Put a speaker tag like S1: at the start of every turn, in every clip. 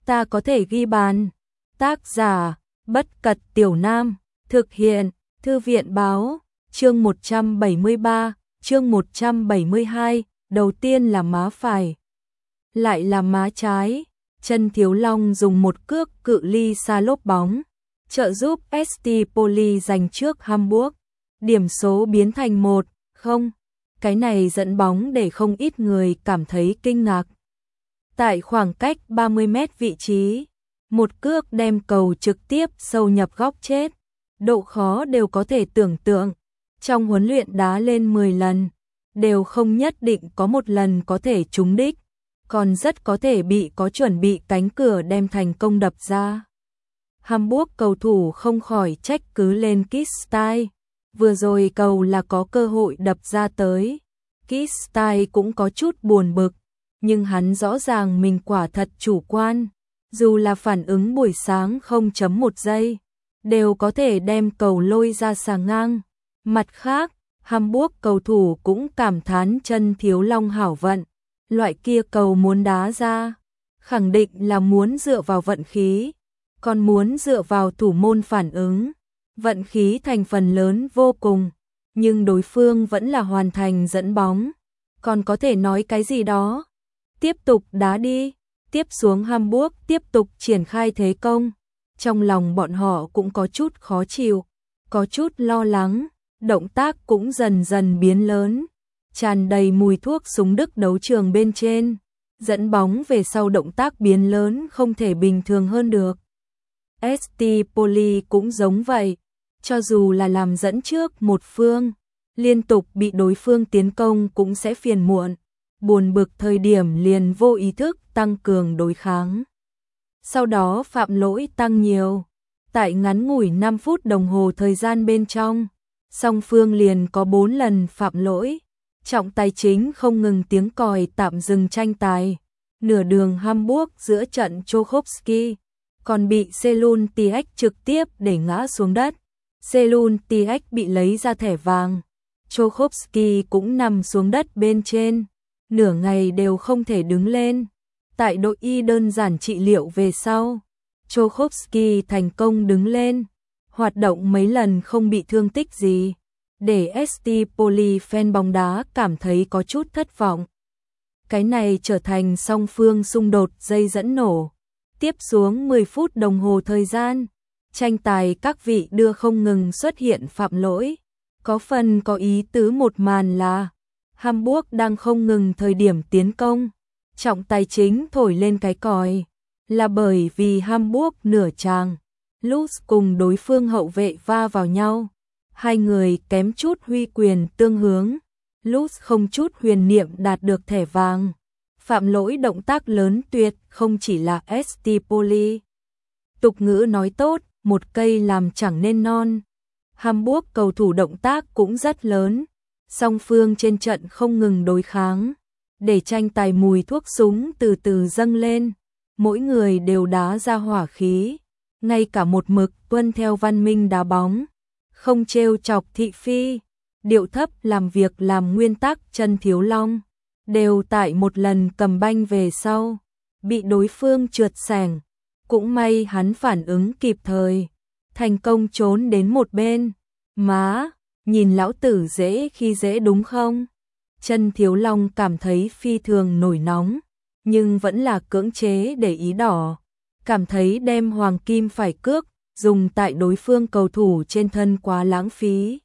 S1: ta có thể ghi bàn. Tác giả, Bất Cật Tiểu Nam, thực hiện, Thư viện báo, chương 173, chương 172, đầu tiên là má phải, lại là má trái. Chân Thiếu Long dùng một cước cự ly xa lốp bóng, trợ giúp ST Poli giành trước Hamburg. Điểm số biến thành 1-0. Cái này dẫn bóng để không ít người cảm thấy kinh ngạc. Tại khoảng cách 30 mét vị trí, một cước đem cầu trực tiếp sâu nhập góc chết. Độ khó đều có thể tưởng tượng. Trong huấn luyện đá lên 10 lần, đều không nhất định có một lần có thể trúng đích, còn rất có thể bị có chuẩn bị cánh cửa đem thành công đập ra. Hamburg cầu thủ không khỏi trách cứ lên Kitzstein. Vừa rồi cầu là có cơ hội đập ra tới. Kitzstein cũng có chút buồn bực, nhưng hắn rõ ràng mình quả thật chủ quan. Dù là phản ứng buổi sáng 0.1 giây, đều có thể đem cầu lôi ra xà ngang. Mặt khác, Hamburg cầu thủ cũng cảm thán Chân Thiếu Long hảo vận. Loại kia cầu muốn đá ra, khẳng định là muốn dựa vào vận khí, còn muốn dựa vào thủ môn phản ứng. Vận khí thành phần lớn vô cùng, nhưng đối phương vẫn là hoàn thành dẫn bóng. Còn có thể nói cái gì đó? Tiếp tục đá đi. Tiếp xuống Hamburg tiếp tục triển khai thế công. Trong lòng bọn họ cũng có chút khó chịu, có chút lo lắng. Động tác cũng dần dần biến lớn, tràn đầy mùi thuốc súng Đức đấu trường bên trên. Dẫn bóng về sau động tác biến lớn không thể bình thường hơn được. ST Poli cũng giống vậy, cho dù là làm dẫn trước một phương, liên tục bị đối phương tiến công cũng sẽ phiền muộn, buồn bực thời điểm liền vô ý thức tăng cường đối kháng. Sau đó phạm lỗi tăng nhiều, tại ngắn ngủi 5 phút đồng hồ thời gian bên trong, song phương liền có 4 lần phạm lỗi. Trọng tài chính không ngừng tiếng còi tạm dừng tranh tài. Nửa đường Hamburg giữa trận Chokhovski còn bị Selun Tiech trực tiếp để ngã xuống đất. Selun Tiech bị lấy ra thẻ vàng. Chokhovski cũng nằm xuống đất bên trên, nửa ngày đều không thể đứng lên. Tại đội y đơn giản trị liệu về sau, Chokhovski thành công đứng lên, hoạt động mấy lần không bị thương tích gì, để ST Poli fan bóng đá cảm thấy có chút thất vọng. Cái này trở thành song phương xung đột dây dẫn nổ. Tiếp xuống 10 phút đồng hồ thời gian, tranh tài các vị đưa không ngừng xuất hiện phạm lỗi. Có phần có ý tứ một màn là Hamburg đang không ngừng thời điểm tiến công, trọng tài chính thổi lên cái còi, là bởi vì Hamburg nửa tràng Lutz cùng đối phương hậu vệ va vào nhau. Hai người kém chút huy quyền tương hướng. Lutz không chút huyền niệm đạt được thẻ vàng. Phạm lỗi động tác lớn tuyệt không chỉ là ST Poli. Tục ngữ nói tốt, một cây làm chẳng nên non. Hamburg cầu thủ động tác cũng rất lớn. Song phương trên trận không ngừng đối kháng, để tranh tài mùi thuốc súng từ từ dâng lên. Mỗi người đều đá ra hỏa khí, ngay cả một mực tuân theo văn minh đá bóng, không trêu chọc thị phi, điệu thấp làm việc làm nguyên tắc. Chân Thiếu Long đều tại một lần cầm banh về sau, bị đối phương trượt sẻng. Cũng may hắn phản ứng kịp thời, thành công trốn đến một bên. Má, nhìn lão tử dễ khi dễ đúng không? Chân Thiếu Long cảm thấy phi thường nổi nóng, nhưng vẫn là cưỡng chế để ý đỏ. Cảm thấy đem hoàng kim phải cước dùng tại đối phương cầu thủ trên thân quá lãng phí.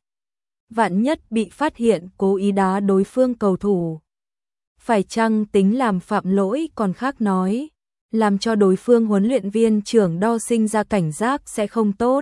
S1: Vạn nhất bị phát hiện cố ý đá đối phương cầu thủ, phải chăng tính làm phạm lỗi còn khác nói, làm cho đối phương huấn luyện viên trưởng đo sinh ra cảnh giác sẽ không tốt.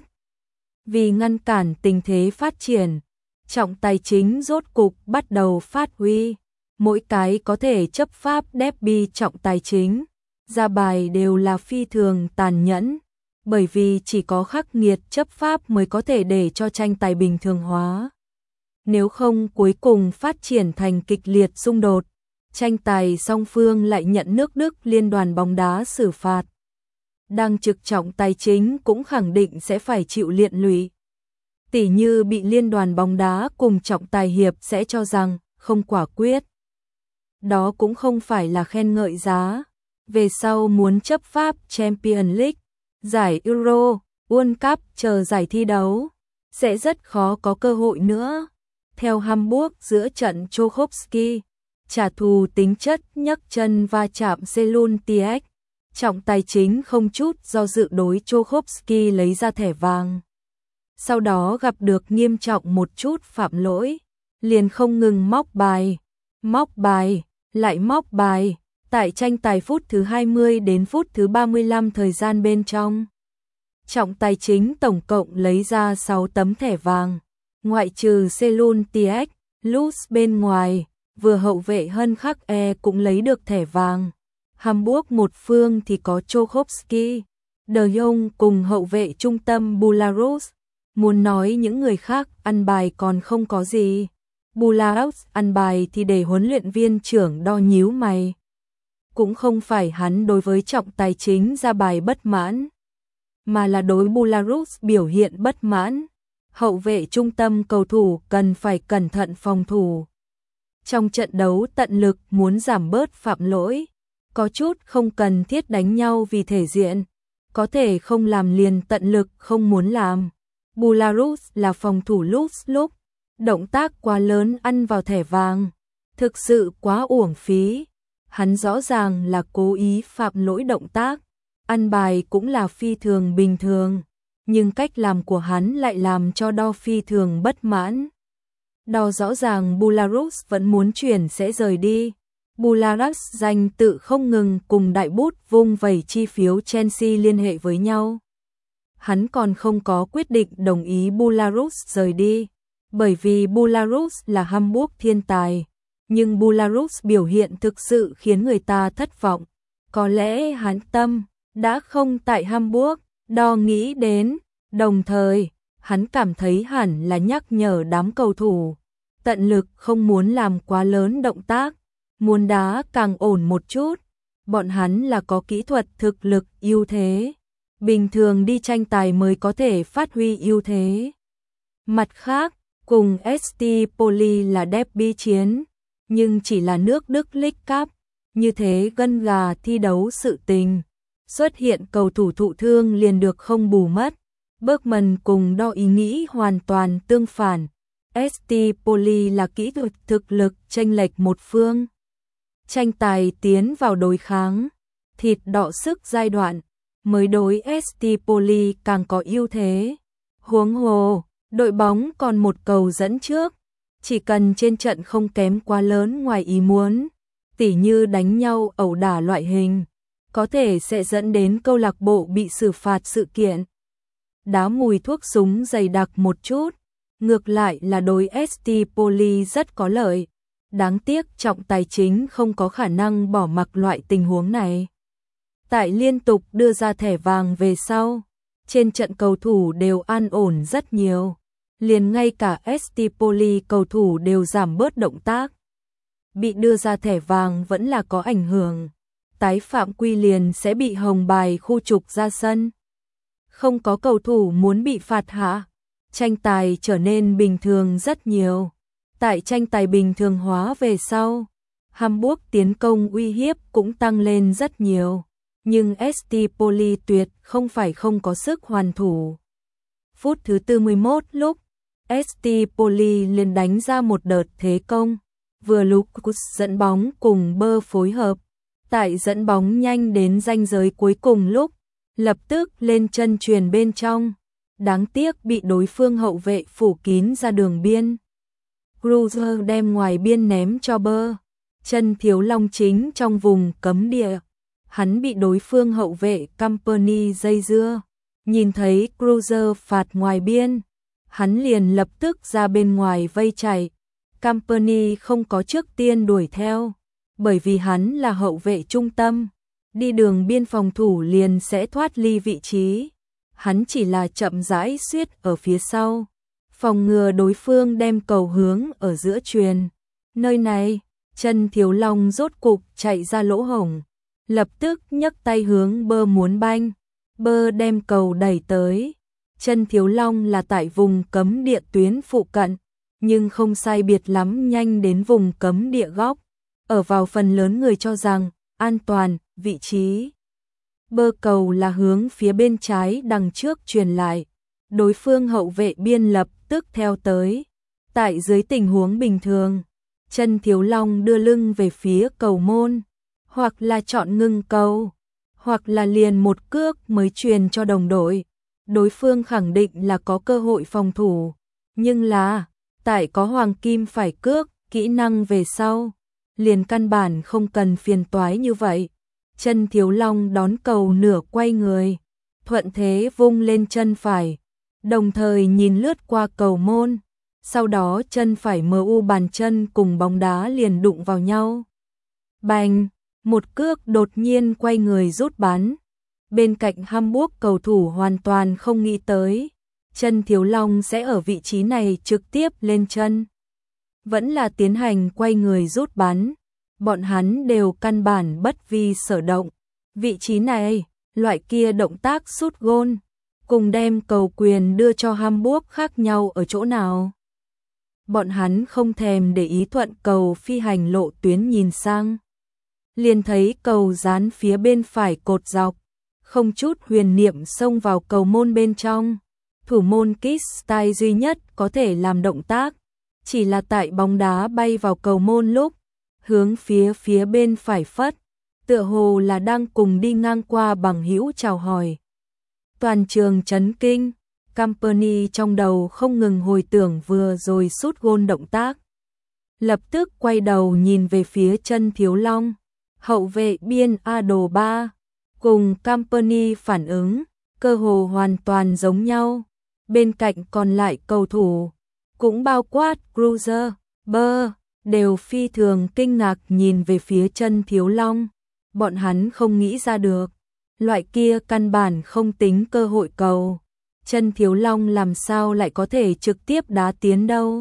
S1: Vì ngăn cản tình thế phát triển, trọng tài chính rốt cục bắt đầu phát huy. Mỗi cái có thể chấp pháp derby trọng tài chính ra bài đều là phi thường tàn nhẫn, bởi vì chỉ có khắc nghiệt chấp pháp mới có thể để cho tranh tài bình thường hóa. Nếu không cuối cùng phát triển thành kịch liệt xung đột, tranh tài song phương lại nhận nước Đức liên đoàn bóng đá xử phạt. Đang trực trọng tài chính cũng khẳng định sẽ phải chịu liên lụy. Tỉ như bị liên đoàn bóng đá cùng trọng tài hiệp sẽ cho rằng không quả quyết. Đó cũng không phải là khen ngợi giá. về sau muốn chấp pháp Champions League, giải Euro, World Cup chờ giải thi đấu, sẽ rất khó có cơ hội nữa. Theo Hamburg giữa trận Chokhovski, trả thù tính chất nhấc chân va chạm Selun TX, trọng tài chính không chút do dự đối Chokhovski lấy ra thẻ vàng. Sau đó gặp được nghiêm trọng một chút phạm lỗi, liền không ngừng móc bài, lại móc bài, tại tranh tài phút thứ 20 đến phút thứ 35 thời gian bên trong. Trọng tài chính tổng cộng lấy ra 6 tấm thẻ vàng, ngoại trừ Selun TX, Lutz bên ngoài, vừa hậu vệ Hân Khắc E cũng lấy được thẻ vàng. Hamburg một phương thì có Chokhovski, De Jong cùng hậu vệ trung tâm Bularus. Muốn nói những người khác ăn bài còn không có gì. Bularus ăn bài thì để huấn luyện viên trưởng đo nhíu mày. Cũng không phải hắn đối với trọng tài chính ra bài bất mãn, mà là đối Bularus biểu hiện bất mãn. Hậu vệ trung tâm cầu thủ cần phải cẩn thận phòng thủ. Trong trận đấu tận lực muốn giảm bớt phạm lỗi, có chút không cần thiết đánh nhau vì thể diện, có thể không làm liền tận lực không muốn làm. Bularus là phòng thủ lúc, động tác quá lớn ăn vào thẻ vàng, thực sự quá uổng phí. Hắn rõ ràng là cố ý phạm lỗi động tác, ăn bài cũng là phi thường bình thường, nhưng cách làm của hắn lại làm cho đo phi thường bất mãn. Đo rõ ràng Bularus vẫn muốn chuyển sẽ rời đi. Bularus danh tự không ngừng cùng đại bút vung vẩy chi phiếu Chelsea liên hệ với nhau. Hắn còn không có quyết định đồng ý Bularus rời đi, bởi vì Bularus là Hamburg thiên tài, nhưng Bularus biểu hiện thực sự khiến người ta thất vọng. Có lẽ hắn tâm đã không tại Hamburg, đo nghĩ đến, đồng thời, hắn cảm thấy hẳn là nhắc nhở đám cầu thủ, tận lực không muốn làm quá lớn động tác, muốn đá càng ổn một chút, bọn hắn là có kỹ thuật thực lực ưu thế, bình thường đi tranh tài mới có thể phát huy ưu thế. Mặt khác, cùng ST Poli là derby chiến, nhưng chỉ là nước Đức League Cup, như thế gân gà thi đấu sự tình. Xuất hiện cầu thủ thụ thương liền được không bù mất. Bergman cùng đo ý nghĩ hoàn toàn tương phản. ST Poli là kỹ thuật thực lực chênh lệch một phương. Tranh tài tiến vào đối kháng, thịt đọ sức giai đoạn, mới đối ST Poli càng có ưu thế. Huống hồ, đội bóng còn một cầu dẫn trước, chỉ cần trên trận không kém quá lớn ngoài ý muốn, tỉ như đánh nhau ẩu đả loại hình, có thể sẽ dẫn đến câu lạc bộ bị xử phạt sự kiện. Đá mùi thuốc súng dày đặc một chút, ngược lại là đối ST Poli rất có lợi. Đáng tiếc trọng tài chính không có khả năng bỏ mặc loại tình huống này. Tại liên tục đưa ra thẻ vàng về sau, trên trận cầu thủ đều an ổn rất nhiều. Liền ngay cả ST Poli cầu thủ đều giảm bớt động tác. Bị đưa ra thẻ vàng vẫn là có ảnh hưởng. Tái phạm quy liền sẽ bị hồng bài khu trục ra sân. Không có cầu thủ muốn bị phạt hạ. Tranh tài trở nên bình thường rất nhiều. Tại tranh tài bình thường hóa về sau, Hamburg tiến công uy hiếp cũng tăng lên rất nhiều. Nhưng ST Poli tuyệt không phải không có sức hoàn thủ. Phút thứ 41 lúc, ST Poli liền đánh ra một đợt thế công. Vừa Lucas dẫn bóng cùng Bơ phối hợp. Tại dẫn bóng nhanh đến ranh giới cuối cùng lúc, lập tức lên chân chuyền bên trong. Đáng tiếc bị đối phương hậu vệ phủ kín ra đường biên. Cruiser đem ngoài biên ném cho Bơ. Chân Thiếu Long chính trong vùng cấm địa. Hắn bị đối phương hậu vệ Company dây dưa. Nhìn thấy Cruiser phạt ngoài biên, hắn liền lập tức ra bên ngoài vây chạy. Company không có trước tiên đuổi theo, bởi vì hắn là hậu vệ trung tâm, đi đường biên phòng thủ liền sẽ thoát ly vị trí. Hắn chỉ là chậm rãi suýt ở phía sau, phòng ngừa đối phương đem cầu hướng ở giữa chuyền. Nơi này, chân Thiếu Long rốt cục chạy ra lỗ hổng, lập tức nhấc tay hướng Bơ muốn banh. Bơ đem cầu đẩy tới. Chân Thiếu Long là tại vùng cấm địa tuyến phụ cận, nhưng không sai biệt lắm nhanh đến vùng cấm địa góc. Ở vào phần lớn người cho rằng an toàn, vị trí bơ cầu là hướng phía bên trái đằng trước truyền lại. Đối phương hậu vệ biên lập tức theo tới. Tại dưới tình huống bình thường, Chân Thiếu Long đưa lưng về phía cầu môn, hoặc là chọn ngưng cầu, hoặc là liền một cước mới truyền cho đồng đội. Đối phương khẳng định là có cơ hội phòng thủ, nhưng là tại có hoàng kim phải cước, kỹ năng về sau, liền căn bản không cần phiền toái như vậy. Chân Thiếu Long đón cầu nửa quay người, thuận thế vung lên chân phải, đồng thời nhìn lướt qua cầu môn, sau đó chân phải MU bàn chân cùng bóng đá liền đụng vào nhau. Bành, một cước đột nhiên quay người rút bắn. Bên cạnh Hamburg cầu thủ hoàn toàn không nghĩ tới, Chân Thiếu Long sẽ ở vị trí này trực tiếp lên chân. Vẫn là tiến hành quay người rút bắn, bọn hắn đều căn bản bất vi sở động. Vị trí này, loại kia động tác sút gôn, cùng đem cầu quyền đưa cho Hamburg khác nhau ở chỗ nào? Bọn hắn không thèm để ý thuận cầu phi hành lộ tuyến nhìn sang. Liền thấy cầu dán phía bên phải cột dọc, không chút huyền niệm xông vào cầu môn bên trong. Thủ môn Kistyle duy nhất có thể làm động tác, chỉ là tại bóng đá bay vào cầu môn lúc, hướng phía bên phải phất, tựa hồ là đang cùng đi ngang qua bằng hữu chào hỏi. Toàn trường chấn kinh, Company trong đầu không ngừng hồi tưởng vừa rồi sút gôn động tác. Lập tức quay đầu nhìn về phía Chân Thiếu Long, hậu vệ biên Ado 3, cùng Company phản ứng, cơ hồ hoàn toàn giống nhau. Bên cạnh còn lại cầu thủ, cũng bao quát Cruiser, Bơ, đều phi thường kinh ngạc nhìn về phía Chân Thiếu Long. Bọn hắn không nghĩ ra được, loại kia căn bản không tính cơ hội cầu. Chân Thiếu Long làm sao lại có thể trực tiếp đá tiến đâu.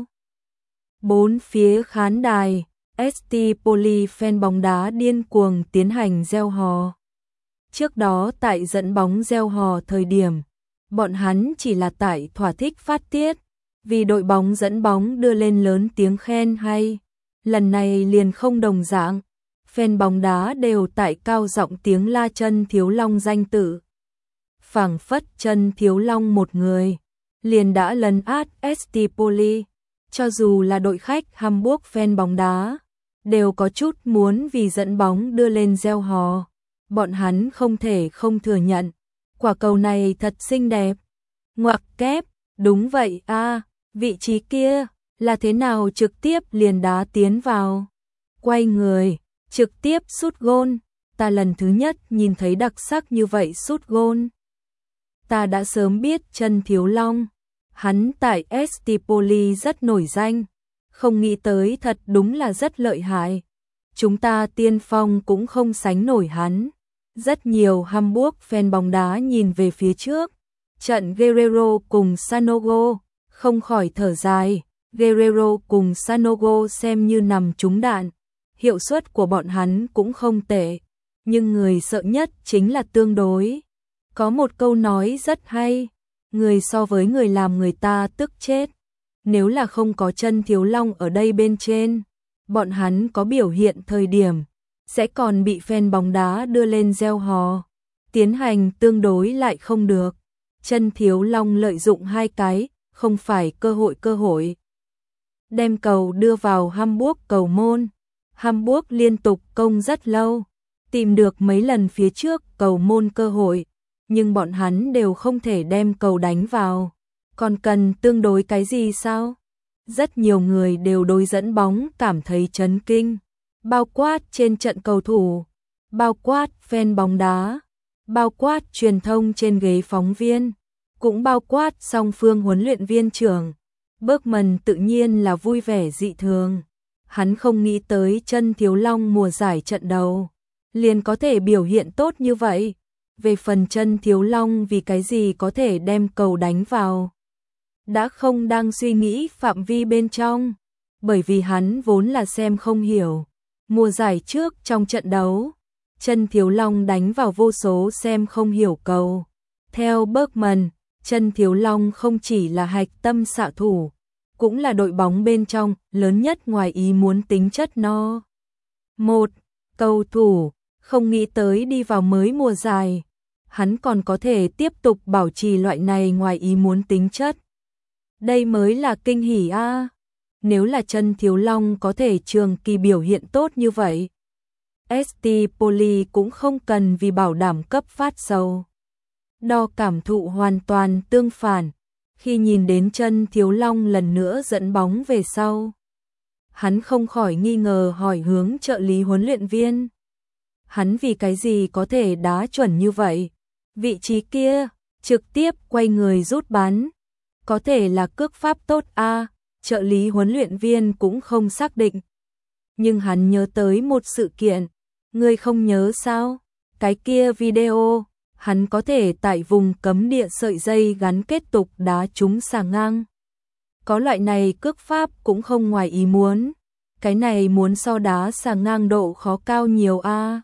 S1: Bốn phía khán đài, ST Poli fan bóng đá điên cuồng tiến hành reo hò. Trước đó tại dẫn bóng reo hò thời điểm, bọn hắn chỉ là tại thỏa thích phát tiết, vì đội bóng dẫn bóng đưa lên lớn tiếng khen hay. Lần này liền không đồng dạng, fan bóng đá đều tại cao giọng tiếng la Chân Thiếu Long danh tự. Phảng phất Chân Thiếu Long một người, liền đã lấn át ST Poli, cho dù là đội khách Hamburg fan bóng đá, đều có chút muốn vì dẫn bóng đưa lên reo hò. Bọn hắn không thể không thừa nhận, quả cầu này thật xinh đẹp. Ngoặc kép, đúng vậy a, vị trí kia là thế nào trực tiếp liền đá tiến vào. Quay người, trực tiếp sút gôn, ta lần thứ nhất nhìn thấy đặc sắc như vậy sút gôn. Ta đã sớm biết Chân Thiếu Long, hắn tại ST Poli rất nổi danh, không nghĩ tới thật đúng là rất lợi hại. Chúng ta tiên phong cũng không sánh nổi hắn. Rất nhiều Hamburg fan bóng đá nhìn về phía trước, trận Guerrero cùng Sanogo, không khỏi thở dài. Guerrero cùng Sanogo xem như nằm trúng đạn, hiệu suất của bọn hắn cũng không tệ, nhưng người sợ nhất chính là tương đối. Có một câu nói rất hay, người so với người làm người ta tức chết. Nếu là không có Chân Thiếu Long ở đây bên trên, bọn hắn có biểu hiện thời điểm, sẽ còn bị fan bóng đá đưa lên reo hò. Tiến hành tương đối lại không được. Chân Thiếu Long lợi dụng hai cái, không phải cơ hội. Đem cầu đưa vào Hamburg cầu môn. Hamburg liên tục công rất lâu, tìm được mấy lần phía trước cầu môn cơ hội, nhưng bọn hắn đều không thể đem cầu đánh vào. Còn cần tương đối cái gì sao? Rất nhiều người đều đối dẫn bóng cảm thấy chấn kinh, bao quát trên trận cầu thủ, bao quát fan bóng đá, bao quát truyền thông trên ghế phóng viên, cũng bao quát song phương huấn luyện viên trưởng. Bergman tự nhiên là vui vẻ dị thường. Hắn không nghĩ tới Chân Thiếu Long mùa giải trận đầu liền có thể biểu hiện tốt như vậy. Về phần Chân Thiếu Long vì cái gì có thể đem cầu đánh vào, đã không đang suy nghĩ phạm vi bên trong, bởi vì hắn vốn là xem không hiểu. Mùa giải trước trong trận đấu, Chân Thiếu Long đánh vào vô số xem không hiểu cầu. Theo Bergman, Chân Thiếu Long không chỉ là hạch tâm xạ thủ, cũng là đội bóng bên trong lớn nhất ngoài ý muốn tính chất no. Một cầu thủ Không nghĩ tới đi vào mới mùa giải, hắn còn có thể tiếp tục bảo trì loại này ngoài ý muốn tính chất. Đây mới là kinh hỉ a. Nếu là Chân Thiếu Long có thể trường kỳ biểu hiện tốt như vậy, ST Poly cũng không cần vì bảo đảm cấp phát sầu. Đo cảm thụ hoàn toàn tương phản, khi nhìn đến Chân Thiếu Long lần nữa dẫn bóng về sau. Hắn không khỏi nghi ngờ hỏi hướng trợ lý huấn luyện viên. Hắn vì cái gì có thể đá chuẩn như vậy? Vị trí kia, trực tiếp quay người rút bắn. Có thể là cước pháp tốt a, trợ lý huấn luyện viên cũng không xác định. Nhưng hắn nhớ tới một sự kiện, ngươi không nhớ sao? Cái kia video, hắn có thể tại vùng cấm địa sợi dây gắn kết tục đá trúng xà ngang. Có loại này cước pháp cũng không ngoài ý muốn. Cái này muốn so đá xà ngang độ khó cao nhiều a.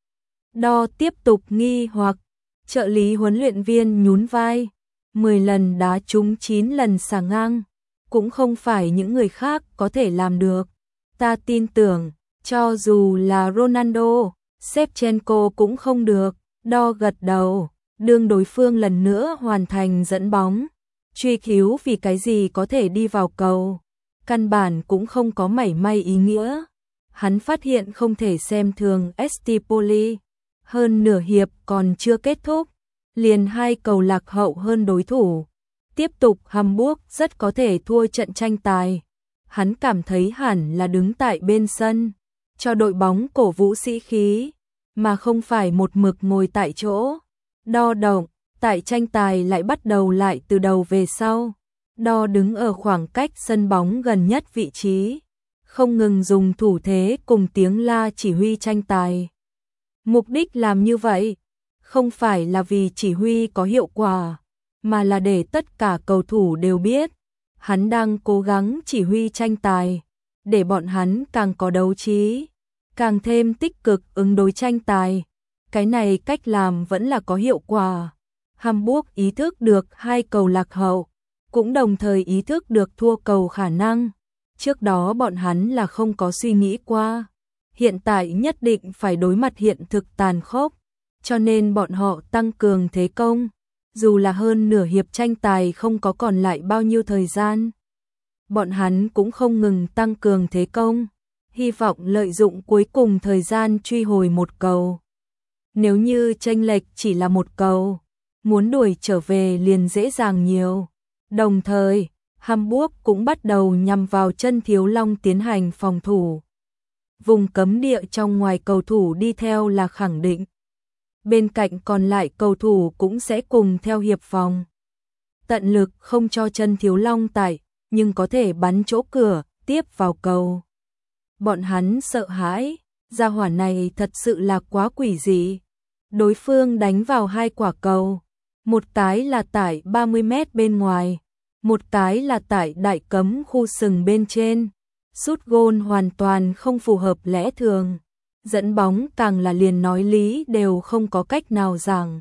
S1: Đo tiếp tục nghi hoặc, trợ lý huấn luyện viên nhún vai, 10 lần đá trúng 9 lần xà ngang, cũng không phải những người khác có thể làm được. Ta tin tưởng, cho dù là Ronaldo, Shevchenko cũng không được. Đo gật đầu, đương đối phương lần nữa hoàn thành dẫn bóng. Truy cứu vì cái gì có thể đi vào cầu, căn bản cũng không có mảy may ý nghĩa. Hắn phát hiện không thể xem thường ST Poly. Hơn nửa hiệp còn chưa kết thúc, liền 2 cầu lạc hậu hơn đối thủ. Tiếp tục Hamburg rất có thể thua trận tranh tài. Hắn cảm thấy hẳn là đứng tại bên sân, cho đội bóng cổ vũ sĩ khí, mà không phải một mực ngồi tại chỗ. Đo động, tại tranh tài lại bắt đầu lại từ đầu về sau. Đo đứng ở khoảng cách sân bóng gần nhất vị trí, không ngừng dùng thủ thế cùng tiếng la chỉ huy tranh tài. Mục đích làm như vậy, không phải là vì chỉ huy có hiệu quả, mà là để tất cả cầu thủ đều biết, hắn đang cố gắng chỉ huy tranh tài, để bọn hắn càng có đấu trí, càng thêm tích cực ứng đối tranh tài. Cái này cách làm vẫn là có hiệu quả. Hamburg ý thức được 2 cầu lạc hậu, cũng đồng thời ý thức được thua cầu khả năng. Trước đó bọn hắn là không có suy nghĩ qua. Hiện tại nhất định phải đối mặt hiện thực tàn khốc, cho nên bọn họ tăng cường thế công. Dù là hơn nửa hiệp tranh tài không có còn lại bao nhiêu thời gian, bọn hắn cũng không ngừng tăng cường thế công, hy vọng lợi dụng cuối cùng thời gian truy hồi một cầu. Nếu như chênh lệch chỉ là một cầu, muốn đuổi trở về liền dễ dàng nhiều. Đồng thời, Hamburg cũng bắt đầu nhằm vào Chân Thiếu Long tiến hành phòng thủ. Vùng cấm địa trong ngoài cầu thủ đi theo là khẳng định. Bên cạnh còn lại cầu thủ cũng sẽ cùng theo hiệp phòng. Tận lực không cho Chân Thiếu Long tải, nhưng có thể bắn chỗ cửa, tiếp vào cầu. Bọn hắn sợ hãi, gia hỏa này thật sự là quá quỷ dị. Đối phương đánh vào 2 quả cầu, một cái là tại 30 mét bên ngoài, một cái là tại đại cấm khu sừng bên trên. Sút gôn hoàn toàn không phù hợp lẽ thường, dẫn bóng càng là liền nói lý đều không có cách nào giảng.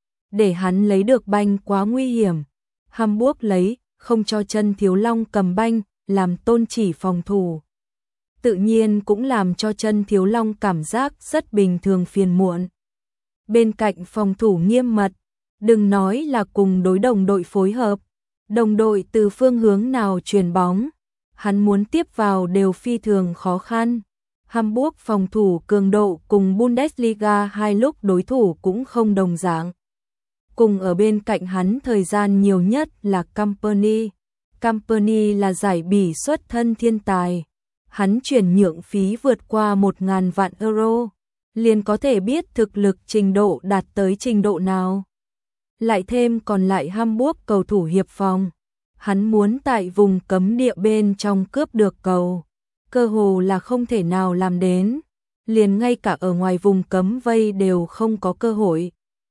S1: Để hắn lấy được banh quá nguy hiểm, Hamburg lấy, không cho Chân Thiếu Long cầm banh, làm tôn chỉ phòng thủ. Tự nhiên cũng làm cho Chân Thiếu Long cảm giác rất bình thường phiền muộn. Bên cạnh phòng thủ nghiêm mật, đừng nói là cùng đối đồng đội phối hợp, đồng đội từ phương hướng nào truyền bóng, hắn muốn tiếp vào đều phi thường khó khăn. Hamburg phòng thủ cường độ cùng Bundesliga hai lúc đối thủ cũng không đồng dạng. Cùng ở bên cạnh hắn thời gian nhiều nhất là Kompany. Kompany là giải bỉ xuất thân thiên tài. Hắn chuyển nhượng phí vượt qua 1.000 vạn euro, liền có thể biết thực lực trình độ đạt tới trình độ nào. Lại thêm còn lại Hamburg cầu thủ hiệp phòng. Hắn muốn tại vùng cấm địa bên trong cướp được cầu, cơ hồ là không thể nào làm đến, liền ngay cả ở ngoài vùng cấm vây đều không có cơ hội.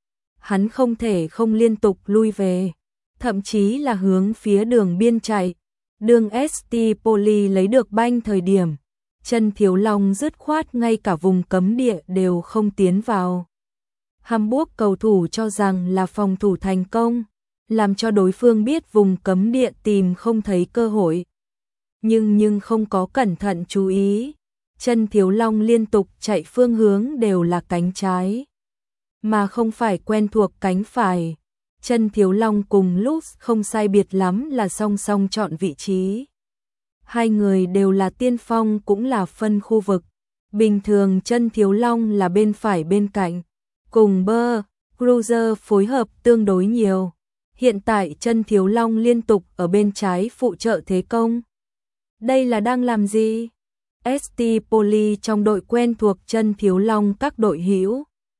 S1: Hắn không thể không liên tục lui về, thậm chí là hướng phía đường biên chạy. Đường ST Poly lấy được banh thời điểm, Chân Thiếu Long dứt khoát ngay cả vùng cấm địa đều không tiến vào. Hamburg cầu thủ cho rằng là phòng thủ thành công, làm cho đối phương biết vùng cấm địa tìm không thấy cơ hội. Nhưng không có cẩn thận chú ý, Chân Thiếu Long liên tục chạy phương hướng đều là cánh trái, mà không phải quen thuộc cánh phải. Chân Thiếu Long cùng Lux không sai biệt lắm là song song chọn vị trí. Hai người đều là tiên phong cũng là phân khu vực. Bình thường Chân Thiếu Long là bên phải bên cạnh, cùng Bơ, Cruiser phối hợp tương đối nhiều. Hiện tại Chân Thiếu Long liên tục ở bên trái phụ trợ thế công. Đây là đang làm gì? ST Poly trong đội quen thuộc Chân Thiếu Long các đội hữu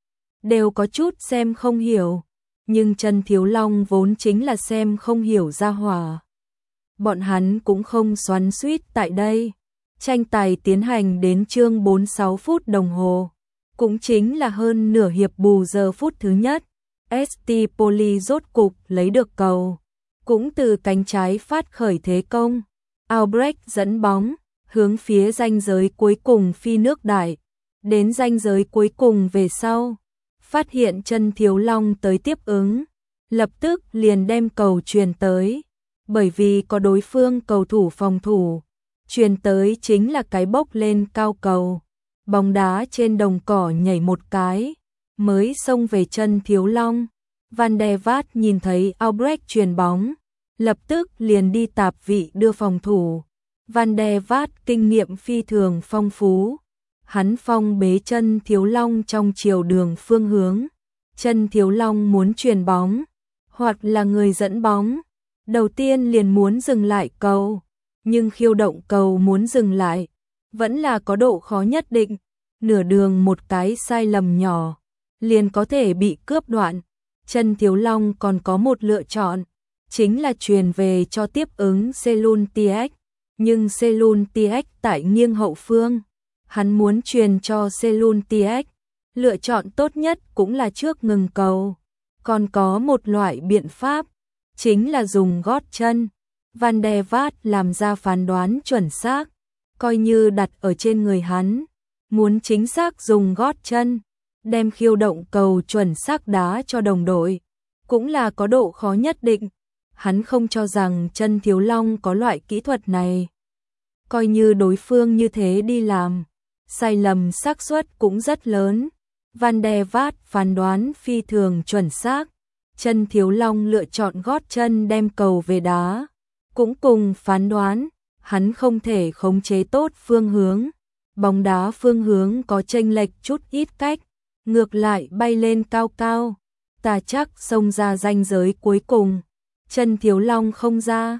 S1: đều có chút xem không hiểu, nhưng Chân Thiếu Long vốn chính là xem không hiểu ra hỏa. Bọn hắn cũng không xoắn xuýt tại đây. Tranh tài tiến hành đến chương 46 phút đồng hồ, cũng chính là hơn nửa hiệp bù giờ phút thứ nhất. ST Poly rốt cục lấy được cầu, cũng từ cánh trái phát khởi thế công. Albrecht dẫn bóng, hướng phía ranh giới cuối cùng phi nước đại, đến ranh giới cuối cùng về sau, phát hiện Chân Thiếu Long tới tiếp ứng, lập tức liền đem cầu truyền tới, bởi vì có đối phương cầu thủ phòng thủ, truyền tới chính là cái bốc lên cao cầu, bóng đá trên đồng cỏ nhảy một cái, mới xông về Chân Thiếu Long. Van der Vaart nhìn thấy Albrecht truyền bóng, lập tức liền đi tạp vị đưa phòng thủ. Van der Vaart kinh nghiệm phi thường phong phú, hắn phong bế Chân Thiếu Long trong chiều đường phương hướng. Chân Thiếu Long muốn truyền bóng, hoặc là người dẫn bóng, đầu tiên liền muốn dừng lại cầu, nhưng khiêu động cầu muốn dừng lại, vẫn là có độ khó nhất định, nửa đường một cái sai lầm nhỏ, liền có thể bị cướp đoạn. Chân Thiếu Long còn có một lựa chọn, chính là truyền về cho tiếp ứng Selun TX, nhưng Selun TX tại nghiêng hậu phương, hắn muốn truyền cho Selun TX, lựa chọn tốt nhất cũng là trước ngừng cầu. Còn có một loại biện pháp, chính là dùng gót chân. Van der Vaart làm ra phán đoán chuẩn xác, coi như đặt ở trên người hắn, muốn chính xác dùng gót chân, đem khiêu động cầu chuẩn xác đá cho đồng đội, cũng là có độ khó nhất định. Hắn không cho rằng Chân Thiếu Long có loại kỹ thuật này. Coi như đối phương như thế đi làm, sai lầm xác suất cũng rất lớn. Van der Vaart phán đoán phi thường chuẩn xác, Chân Thiếu Long lựa chọn gót chân đem cầu về đá, cũng cùng phán đoán, hắn không thể khống chế tốt phương hướng, bóng đá phương hướng có chênh lệch chút ít cách, ngược lại bay lên cao cao, ta chắc xông ra ranh giới cuối cùng. Chân Thiếu Long không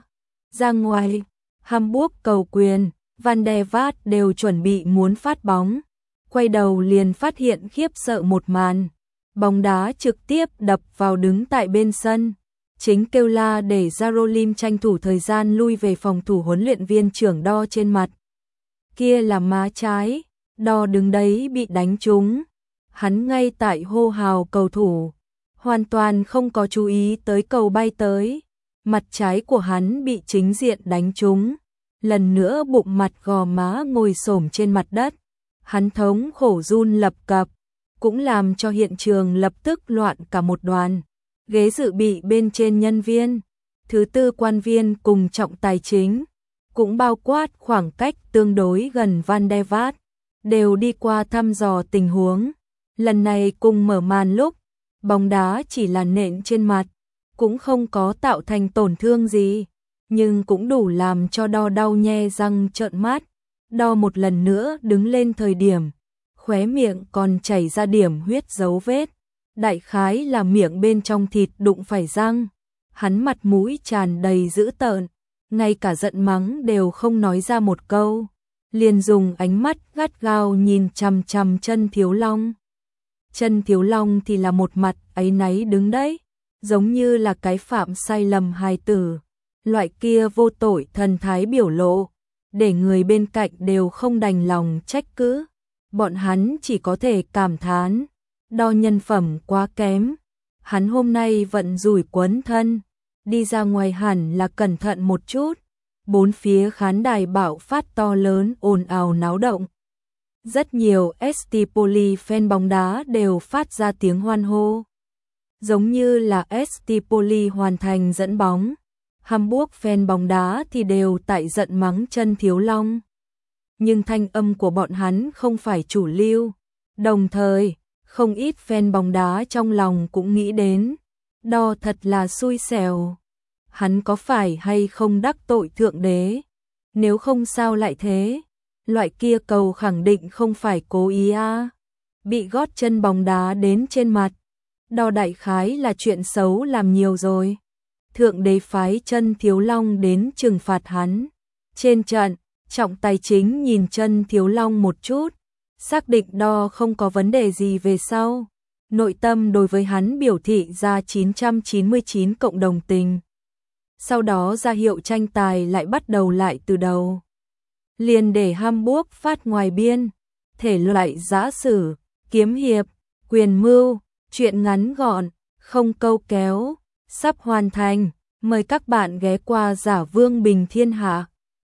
S1: ra ngoài, Hamburg cầu quyền, Van der Vaart đều chuẩn bị muốn phát bóng, quay đầu liền phát hiện khiếp sợ một màn, bóng đá trực tiếp đập vào đứng tại bên sân, chính kêu la để Jarolim tranh thủ thời gian lui về phòng thủ huấn luyện viên trưởng đo trên mặt. Kia là má trái, đo đứng đấy bị đánh trúng, hắn ngay tại hô hào cầu thủ, hoàn toàn không có chú ý tới cầu bay tới, mặt trái của hắn bị chính diện đánh trúng, lần nữa bụng mặt gò má ngồi xổm trên mặt đất, hắn thống khổ run lập cập, cũng làm cho hiện trường lập tức loạn cả một đoàn. Ghế dự bị bên trên nhân viên, thứ tư quan viên cùng trọng tài chính, cũng bao quát khoảng cách tương đối gần Van der Vaart, đều đi qua thăm dò tình huống. Lần này cùng mở màn lúc, bóng đá chỉ là nện trên mặt, cũng không có tạo thành tổn thương gì, nhưng cũng đủ làm cho đo đau nhe răng trợn mắt. Đo một lần nữa đứng lên thời điểm, khóe miệng còn chảy ra điểm huyết dấu vết, đại khái là miệng bên trong thịt đụng phải răng. Hắn mặt mũi tràn đầy dữ tợn, ngay cả giận mắng đều không nói ra một câu, liền dùng ánh mắt gắt gao nhìn chằm chằm Chân Thiếu Long. Chân Thiếu Long thì là một mặt áy náy đứng đấy, giống như là cái phạm sai lầm hài tử, loại kia vô tội thần thái biểu lộ, để người bên cạnh đều không đành lòng trách cứ. Bọn hắn chỉ có thể cảm thán, đo nhân phẩm quá kém. Hắn hôm nay vận rủi quấn thân, đi ra ngoài hẳn là cẩn thận một chút. Bốn phía khán đài bạo phát to lớn ồn ào náo động. Rất nhiều ST Poly fan bóng đá đều phát ra tiếng hoan hô. Giống như là ST Poly hoàn thành dẫn bóng. Hamburg fan bóng đá thì đều tại giận mắng Chân Thiếu Long. nhưng thanh âm của bọn hắn không phải chủ lưu. Đồng thời, không ít fan bóng đá trong lòng cũng nghĩ đến, Đo thật là xui xẻo. Hắn có phải hay không đắc tội thượng đế? Nếu không sao lại thế? Loại kia cầu khẳng định không phải cố ý à? Bị gót chân bóng đá đến trên mặt. Đo đại khái là chuyện xấu làm nhiều rồi. Thượng đế phái Chân Thiếu Long đến trừng phạt hắn. Trên trận, trọng tài chính nhìn Chân Thiếu Long một chút, xác định Đo không có vấn đề gì về sau. Nội tâm đối với hắn biểu thị ra 999 cộng đồng tình. Sau đó ra hiệu tranh tài lại bắt đầu lại từ đầu. Liền để Hamburg phát ngoài biên, thể loại giã sử, kiếm hiệp, quyền mưu, truyện ngắn gọn, không câu kéo, sắp hoàn thành. Mời các bạn ghé qua Giả Vương Bình Thiên Hạ.